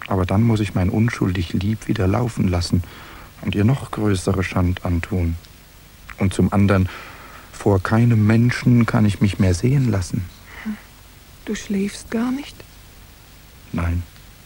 Aber dann muss ich mein unschuldig Lieb wieder laufen lassen und ihr noch größere Schand antun. Und zum anderen, vor keinem Menschen kann ich mich mehr sehen lassen. Du schläfst gar nicht? Nein.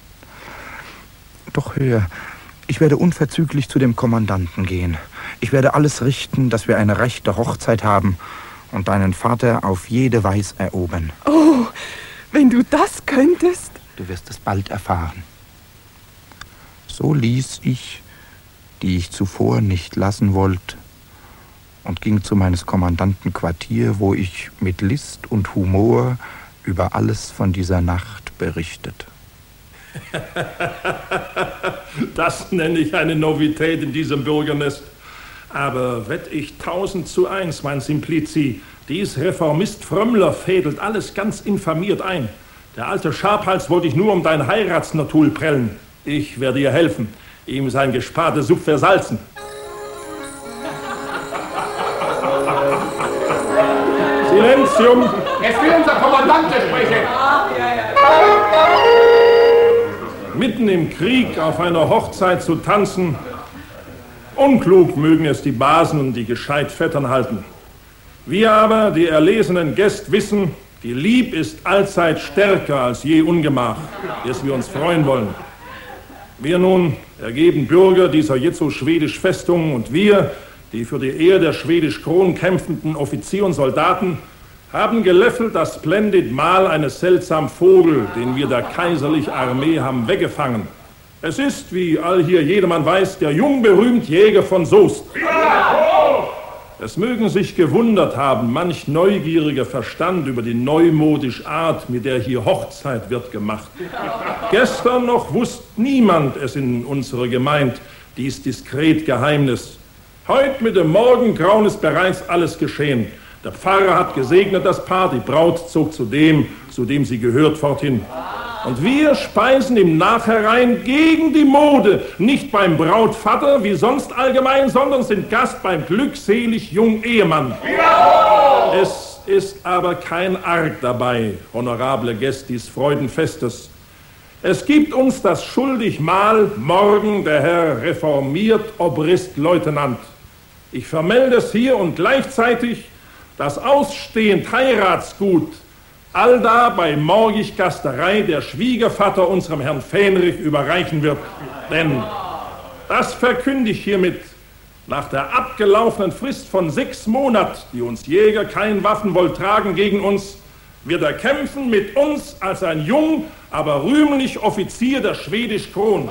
Doch hör, ich werde unverzüglich zu dem Kommandanten gehen. Ich werde alles richten, dass wir eine rechte Hochzeit haben und deinen Vater auf jede Weise erobern. Oh, wenn du das könntest. Du wirst es bald erfahren. So ließ ich, die ich zuvor nicht lassen wollte, und ging zu meines Kommandanten Quartier, wo ich mit List und Humor über alles von dieser Nacht berichtet. Das nenne ich eine Novität in diesem Bürgernest. Aber wett ich 1000:1, mein Simplici, dies Reformist Frömmler fädelt alles ganz infamiert ein. Der alte Schabhals wollte ich nur um dein Heiratsnatul prellen. Ich werde ihr helfen, ihm sein gesparte Supp versalzen. Silentium! Es will unser Kommandant sprechen! Mitten im Krieg auf einer Hochzeit zu tanzen, unklug mögen es die Basen und die gescheit Vettern halten. Wir aber, die erlesenen Gäste, wissen, die Lieb ist allzeit stärker als je Ungemach, des wir uns freuen wollen. Wir nun, ergeben Bürger dieser jetzo schwedisch Festung, und wir, die für die Ehe der schwedisch Kron kämpfenden Offizier und Soldaten, haben geläffelt das splendid Mahl eines seltsamen Vogel, den wir der kaiserlichen Armee haben weggefangen. Es ist, wie all hier jedermann weiß, der jungberühmt Jäger von Soest. Es mögen sich gewundert haben, manch neugieriger Verstand über die neumodische Art, mit der hier Hochzeit wird gemacht. Gestern noch wusste niemand es in unserer Gemeinde, dies diskret Geheimnis. Heut mit dem Morgengrauen ist bereits alles geschehen. Der Pfarrer hat gesegnet das Paar, die Braut zog zu dem sie gehört, forthin. Und wir speisen im Nachherein gegen die Mode, nicht beim Brautvater wie sonst allgemein, sondern sind Gast beim glückselig jungen Ehemann. Es ist aber kein Arg dabei, honorable Gäste des Freudenfestes. Es gibt uns das schuldig Mahl morgen der Herr reformiert Obristleutnant. Ich vermelde es hier und gleichzeitig das ausstehend Heiratsgut allda bei morgig Gasterei der Schwiegervater unserem Herrn Fähnrich überreichen wird. Denn, das verkünde ich hiermit, nach der abgelaufenen Frist von 6 Monaten, die uns Jäger kein Waffen wollt tragen gegen uns, wird er kämpfen mit uns als ein jung, aber rühmlich Offizier der schwedisch Kron.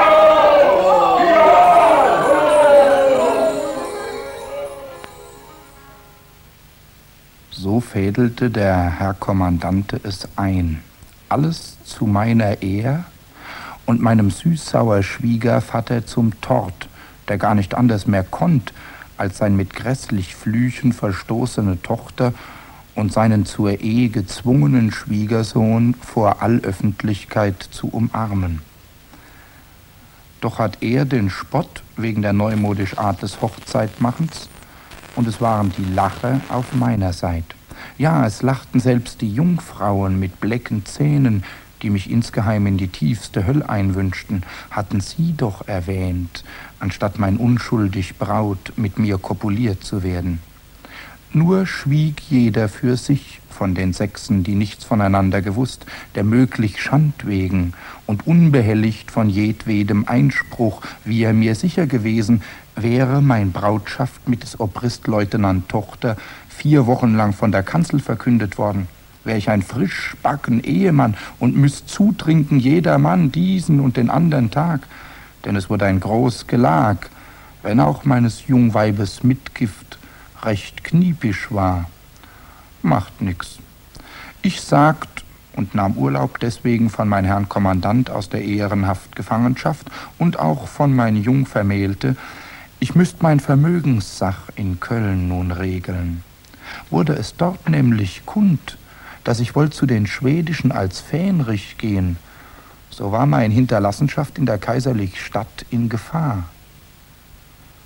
So fädelte der Herr Kommandante es ein. Alles zu meiner Ehr und meinem süßsauer Schwiegervater zum Tort, der gar nicht anders mehr konnt, als sein mit grässlich Flüchen verstoßene Tochter und seinen zur Ehe gezwungenen Schwiegersohn vor Allöffentlichkeit zu umarmen. Doch hat er den Spott wegen der neumodisch Art des Hochzeitmachens, und es waren die Lacher auf meiner Seite. Ja, es lachten selbst die Jungfrauen mit blecken Zähnen, die mich insgeheim in die tiefste Höll einwünschten, hatten sie doch erwähnt, anstatt mein unschuldig Braut mit mir kopuliert zu werden. Nur schwieg jeder für sich von den 6, die nichts voneinander gewusst, der möglich Schand wegen und unbehelligt von jedwedem Einspruch, wie er mir sicher gewesen, wäre mein Brautschaft mit des Obristleutnant Tochter 4 Wochen lang von der Kanzel verkündet worden. Wär ich ein frischbacken Ehemann und müsst zutrinken jedermann diesen und den andern Tag, denn es wurde ein groß Gelag, wenn auch meines Jungweibes Mitgift recht kniepisch war. Macht nix. Ich sagt und nahm Urlaub deswegen von mein Herrn Kommandant aus der ehrenhaft Gefangenschaft und auch von mein Jungvermählte, ich müsst mein Vermögenssach in Köln nun regeln. Wurde es dort nämlich kund, dass ich wollt zu den Schwedischen als Fähnrich gehen, so war mein Hinterlassenschaft in der kaiserlichen Stadt in Gefahr.